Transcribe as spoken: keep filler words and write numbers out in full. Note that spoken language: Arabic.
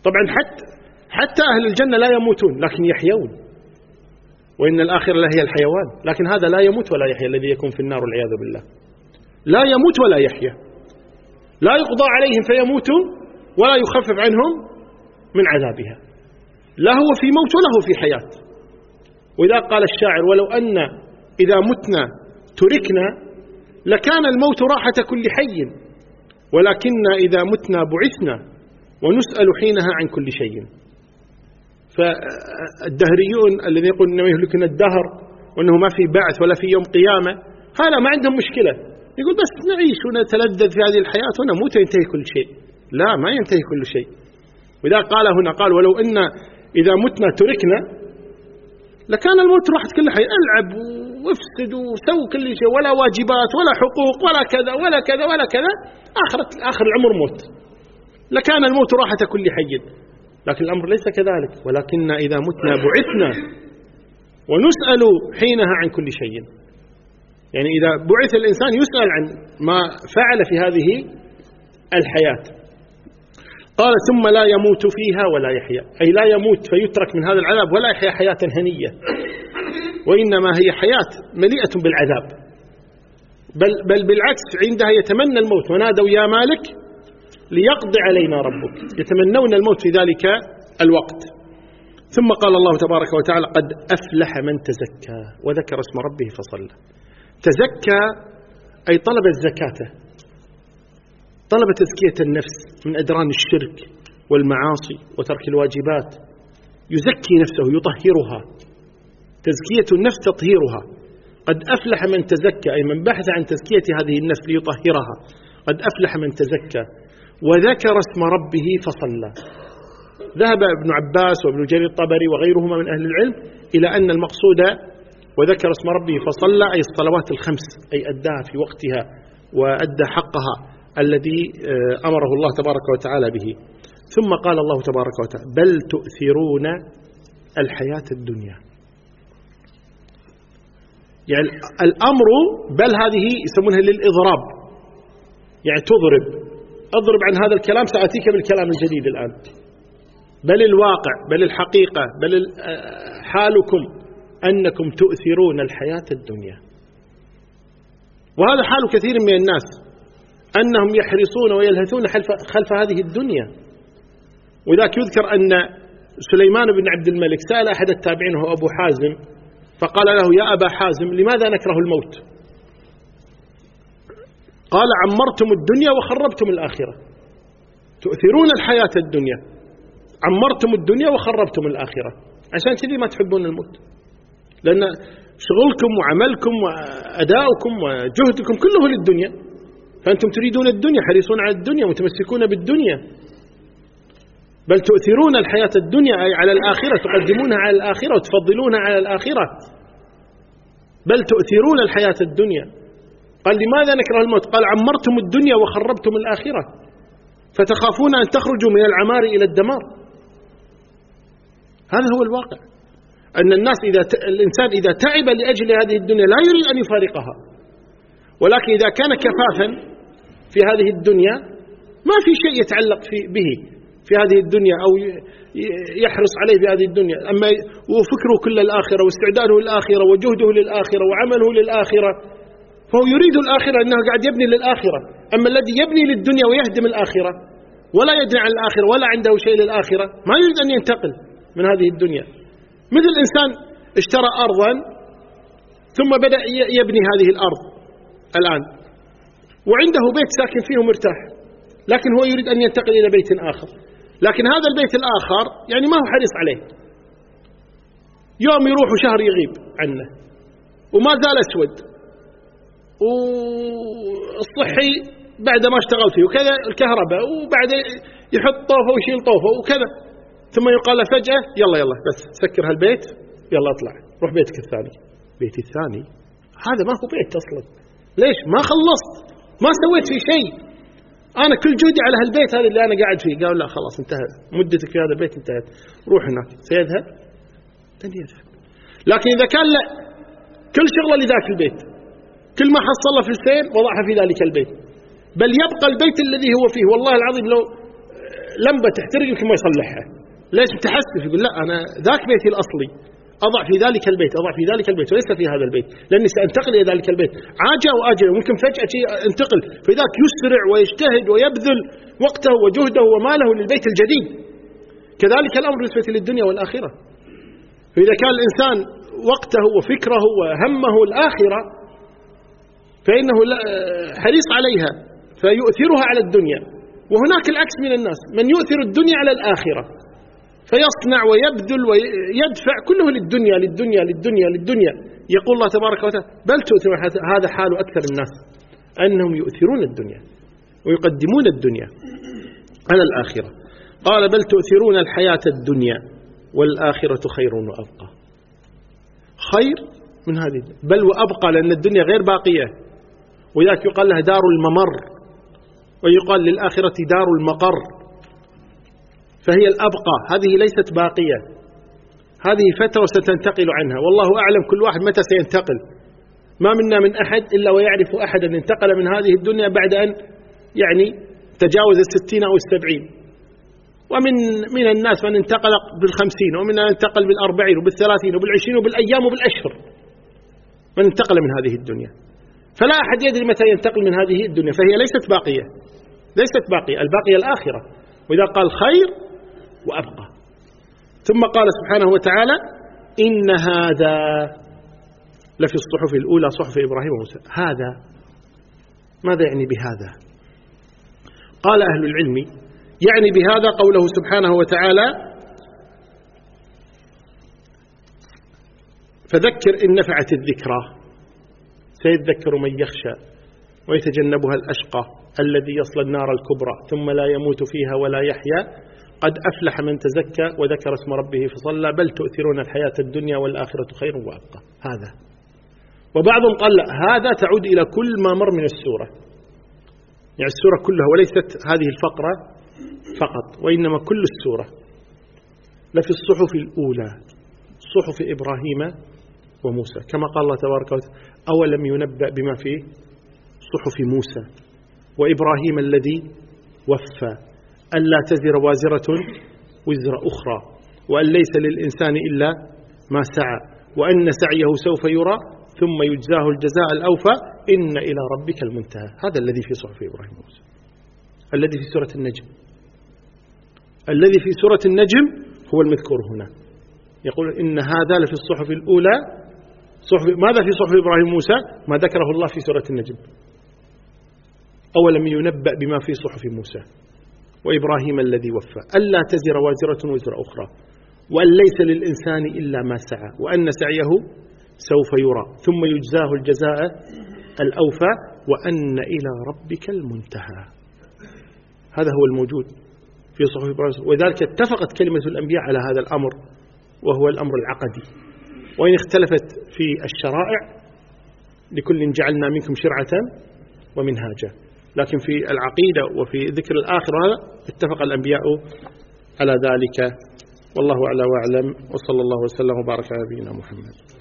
طبعا حتى حتى أهل الجنة لا يموتون لكن يحيون، وإن الآخرة هي الحيوان، لكن هذا لا يموت ولا يحيا الذي يكون في النار والعياذ بالله. لا يموت ولا يحيا، لا يقضى عليهم فيموتوا ولا يخفف عنهم من عذابها، لا هو في موت ولا هو في حياة. وإذا قال الشاعر: ولو أن إذا متنا تركنا لكان الموت راحة كل حي، ولكن إذا متنا بعثنا ونسأل حينها عن كل شيء. فالدهريون الذين يقولون إنه يهلكنا الدهر وأنه ما في بعث ولا في يوم قيامة، هذا ما عندهم مشكلة، يقول بس نعيش ونتلذذ في هذه الحياة ونموت وينتهي كل شيء. لا، ما ينتهي كل شيء. وإذا قال هنا قال: ولو أن إذا متنا تركنا لكان الموت راحة كل حي، ألعب وافسد وسوي كل شيء، ولا واجبات ولا حقوق ولا كذا ولا كذا ولا كذا، آخر آخر العمر موت، لكان الموت راحة كل حي. لكن الأمر ليس كذلك، ولكن إذا متنا بعثنا ونسأل حينها عن كل شيء. يعني إذا بعث الإنسان يسأل عن ما فعل في هذه الحياة. قال: ثم لا يموت فيها ولا يحيا، أي لا يموت فيترك من هذا العذاب ولا يحيا حياة هنية، وإنما هي حياة مليئة بالعذاب، بل, بل بالعكس عندها يتمنى الموت: ونادوا يا مالك ليقضي علينا ربك، يتمنون الموت في ذلك الوقت. ثم قال الله تبارك وتعالى: قد أفلح من تزكى وذكر اسم ربه فصلى. تزكى أي طلب الزكاة، طلب تزكية النفس من أدران الشرك والمعاصي وترك الواجبات، يزكي نفسه يطهرها، تزكية النفس تطهيرها. قد أفلح من تزكى أي من بحث عن تزكية هذه النفس ليطهرها. قد أفلح من تزكى وذكر اسم ربه فصلى. ذهب ابن عباس وابن جرير الطبري وغيرهما من أهل العلم إلى أن المقصود وذكر اسم ربه فصلى أي الصلوات الخمس، أي أداها في وقتها وأدى حقها الذي أمره الله تبارك وتعالى به. ثم قال الله تبارك وتعالى: بل تؤثرون الحياة الدنيا. يعني الأمر بل هذه يسمونها للإضراب، يعني تضرب، أضرب عن هذا الكلام، سأتيك بالكلام الجديد الآن. بل الواقع، بل الحقيقة، بل حالكم أنكم تؤثرون الحياة الدنيا. وهذا حال كثير من الناس، أنهم يحرصون ويلهثون خلف هذه الدنيا. وذاك يذكر أن سليمان بن عبد الملك سأل أحد التابعين وهو أبو حازم فقال له: يا أبا حازم لماذا نكره الموت؟ قال: عمرتم الدنيا وخربتم الآخرة. تؤثرون الحياة الدنيا، عمرتم الدنيا وخربتم الآخرة. عشان كذي ما تحبون الموت، لأن شغلكم وعملكم وأداؤكم وجهدكم كله للدنيا، فأنتم تريدون الدنيا، حريصون على الدنيا، متمسكون بالدنيا. بل تؤثرون الحياة الدنيا أي على الآخرة، تقدمونها على الآخرة وتفضلونها على الآخرة. بل تؤثرون الحياة الدنيا. قال: لماذا نكره الموت؟ قال: عمرتم الدنيا وخربتم الآخرة، فتخافون أن تخرجوا من العمار إلى الدمار. هذا هو الواقع، أن الناس إذا ت... الإنسان إذا تعب لأجل هذه الدنيا لا يريد أن يفارقها، ولكن إذا كان كفافا في هذه الدنيا ما في شيء يتعلق في به في هذه الدنيا أو يحرص عليه في هذه الدنيا، أما وفكره كل الآخرة واستعداده للآخرة وجهده للآخرة وعمله للآخرة، فهو يريد الآخرة، أنه قاعد يبني للآخرة. أما الذي يبني للدنيا ويهدم الآخرة ولا يدري عن الآخرة ولا عنده شيء للآخرة ما يريد أن ينتقل من هذه الدنيا. مثل إنسان اشترى أرضا ثم بدأ يبني هذه الأرض الآن وعنده بيت ساكن فيه مرتاح، لكن هو يريد أن ينتقل إلى بيت آخر، لكن هذا البيت الآخر يعني ما هو حريص عليه، يوم يروح وشهر يغيب عنه وما زال أسود، والصحي بعد ما اشتغل فيه وكذا، الكهرباء وبعد يحط طوفة ويشيل طوفة وكذا، ثم يقال له فجأة يلا يلا بس سكر هالبيت، يلا اطلع روح بيتك الثاني. بيتي الثاني هذا ما هو بيت أصلا، ليش؟ ما خلصت، ما سويت فيه شيء، أنا كل جهدي على هالبيت هذا اللي أنا قاعد فيه. قال لا خلاص انتهى مدتك في هذا البيت انتهت، روح هناك. سيذهب؟ لن يذهب. لكن إذا كان لا، كل شغله لذاك البيت، كل ما حصل له فلسين وضعها في ذلك البيت، بل يبقى البيت الذي هو فيه. والله العظيم لو لمبة تحترق يمكن ما يصلحها، ليش متحسف؟ يقول لا أنا ذاك بيتي الأصلي أضع في ذلك البيت، أضع في ذلك البيت وليس في هذا البيت، لأني سأنتقل إلى ذلك البيت عاجل وآجل، وممكن فجأة انتقل، فذاك يسرع ويجتهد ويبذل وقته وجهده وماله للبيت الجديد. كذلك الأمر بالنسبة للدنيا والآخرة. فإذا كان الإنسان وقته وفكره وهمه الآخرة فإنه حريص عليها فيؤثرها على الدنيا. وهناك العكس من الناس، من يؤثر الدنيا على الآخرة فيصنع ويبذل ويدفع كله للدنيا للدنيا للدنيا للدنيا. يقول الله تبارك وتعالى بل تؤثرون، هذا حال أكثر الناس أنهم يؤثرون الدنيا ويقدمون الدنيا على الآخرة. قال بل تؤثرون الحياة الدنيا والآخرة خير وأبقى. خير من هذه بل وأبقى، لأن الدنيا غير باقية، وذاك يقال لها دار الممر، ويقال للآخرة دار المقر، فهي الأبقى، هذه ليست باقية، هذه فترة ستنتقل عنها، والله أعلم كل واحد متى سينتقل. ما منا من أحد إلا ويعرف أحدا انتقل من هذه الدنيا بعد أن يعني تجاوز الستين أو السبعين، ومن من الناس من انتقل بالخمسين، ومن انتقل بالأربعين وبالثلاثين وبالعشرين وبالأيام وبالأشهر من انتقل من هذه الدنيا. فلا أحد يدري متى ينتقل من هذه الدنيا، فهي ليست باقية، ليست باقية، الباقية الآخرة. وإذا قال خير وأبقى. ثم قال سبحانه وتعالى إن هذا لفي الصحف الأولى صحف إبراهيم وموسى. هذا ماذا يعني بهذا؟ قال أهل العلم يعني بهذا قوله سبحانه وتعالى فذكر إن نفعت الذكرى سيذكر من يخشى ويتجنبها الأشقى الذي يصلى النار الكبرى ثم لا يموت فيها ولا يحيا قد أفلح من تزكى وذكر اسم ربه فصلى بل تؤثرون الحياة الدنيا والآخرة خير وأبقى. هذا. وبعضهم قال لا، هذا تعود إلى كل ما مر من السورة، يعني السورة كلها وليست هذه الفقرة فقط، وإنما كل السورة. لفي الصحف الأولى صحف إبراهيم وموسى، كما قال الله تبارك وتعالى أولم ينبأ بما في صحف موسى وإبراهيم الذي وفى ألا تزر وازرة وزر أخرى وأن ليس للإنسان إلا ما سعى وأن سعيه سوف يرى ثم يجزاه الجزاء الأوفى إن إلى ربك المنتهى. هذا الذي في صحف إبراهيم وموسى، الذي في سورة النجم. الذي في سورة النجم هو المذكور هنا، يقول إن هذا لفي الصحف الأولى صحف. ماذا في صحف إبراهيم وموسى؟ ما ذكره الله في سورة النجم. أولم ينبأ بما في صحف موسى وإبراهيم الذي وفى ألا تزر وازرة وزر أخرى وأن ليس للإنسان إلا ما سعى وأن سعيه سوف يرى ثم يجزاه الجزاء الأوفى وأن إلى ربك المنتهى. هذا هو الموجود في صحف إبراهيم، وذلك اتفقت كلمة الأنبياء على هذا الأمر وهو الأمر العقدي. وإن اختلفت في الشرائع لكل جعلنا منكم شرعة ومنهاجا، لكن في العقيدة وفي ذكر الآخرة اتفق الأنبياء على ذلك. والله أعلى وأعلم، وصلى الله وسلم وبارك على نبينا محمد.